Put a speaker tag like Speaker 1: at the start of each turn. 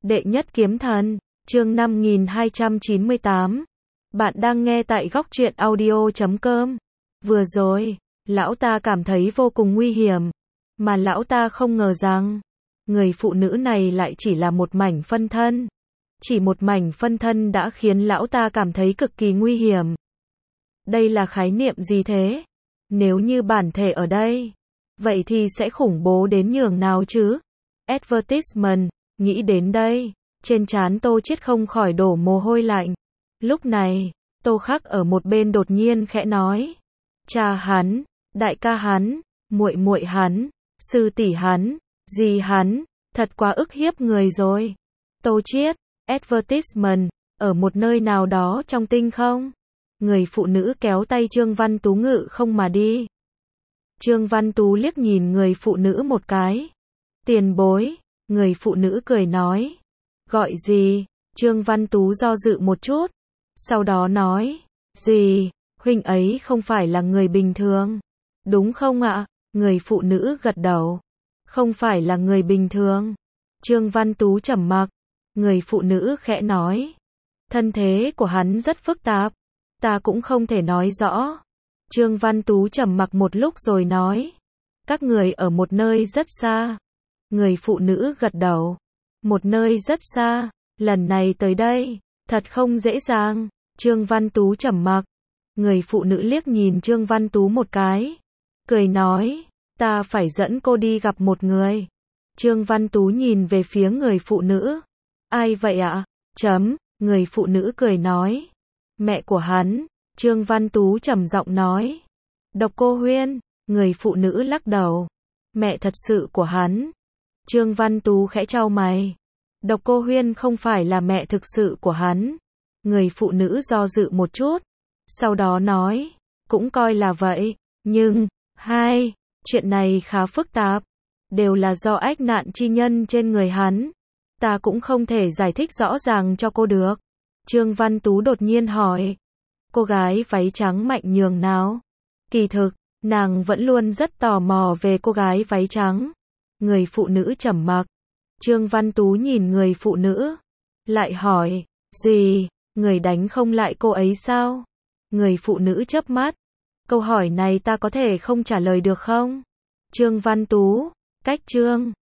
Speaker 1: Đệ nhất kiếm thần, chương 5298. Bạn đang nghe tại góc truyện audio.com. Vừa rồi, lão ta cảm thấy vô cùng nguy hiểm, mà lão ta không ngờ rằng, người phụ nữ này lại chỉ là một mảnh phân thân. Chỉ một mảnh phân thân đã khiến lão ta cảm thấy cực kỳ nguy hiểm. Đây là khái niệm gì thế? Nếu như bản thể ở đây, vậy thì sẽ khủng bố đến nhường nào chứ? Advertisement, nghĩ đến đây, trên trán Tô Chiết không khỏi đổ mồ hôi lạnh. Lúc này, Tô Khắc ở một bên đột nhiên khẽ nói, cha hắn, đại ca hắn, muội muội hắn, sư tỷ hắn, dì hắn, thật quá ức hiếp người rồi. Tô Chiết, advertisement, ở một nơi nào đó trong tinh không? Người phụ nữ kéo tay Trương Văn Tú ngự không mà đi. Trương Văn Tú liếc nhìn người phụ nữ một cái. Tiền bối, người phụ nữ cười nói. Gọi gì? Trương Văn Tú do dự một chút. Sau đó nói, gì, huynh ấy không phải là người bình thường. Đúng không ạ? Người phụ nữ gật đầu. Không phải là người bình thường. Trương Văn Tú trầm mặc. Người phụ nữ khẽ nói. Thân thế của hắn rất phức tạp. Ta cũng không thể nói rõ. Trương Văn Tú trầm mặc một lúc rồi nói. Các người ở một nơi rất xa. Người phụ nữ gật đầu. Một nơi rất xa. Lần này tới đây, thật không dễ dàng. Trương Văn Tú trầm mặc. Người phụ nữ liếc nhìn Trương Văn Tú một cái. Cười nói. Ta phải dẫn cô đi gặp một người. Trương Văn Tú nhìn về phía người phụ nữ. Ai vậy ạ? Người phụ nữ cười nói. Mẹ của hắn. Trương Văn Tú trầm giọng nói. Độc Cô Huyên. Người phụ nữ lắc đầu. Mẹ thật sự của hắn. Trương Văn Tú khẽ chau mày. Độc Cô Huyên không phải là mẹ thực sự của hắn. Người phụ nữ do dự một chút. Sau đó nói. Cũng coi là vậy. Nhưng, chuyện này khá phức tạp. Đều là do ách nạn chi nhân trên người hắn. Ta cũng không thể giải thích rõ ràng cho cô được. Trương Văn Tú đột nhiên hỏi. Cô gái váy trắng mạnh nhường nào? Kỳ thực, nàng vẫn luôn rất tò mò về cô gái váy trắng. Người phụ nữ trầm mặc. Trương Văn Tú nhìn người phụ nữ. Lại hỏi. Gì? Người đánh không lại cô ấy sao? Người phụ nữ chớp mắt. Câu hỏi này ta có thể không trả lời được không? Trương Văn Tú. Cách Trương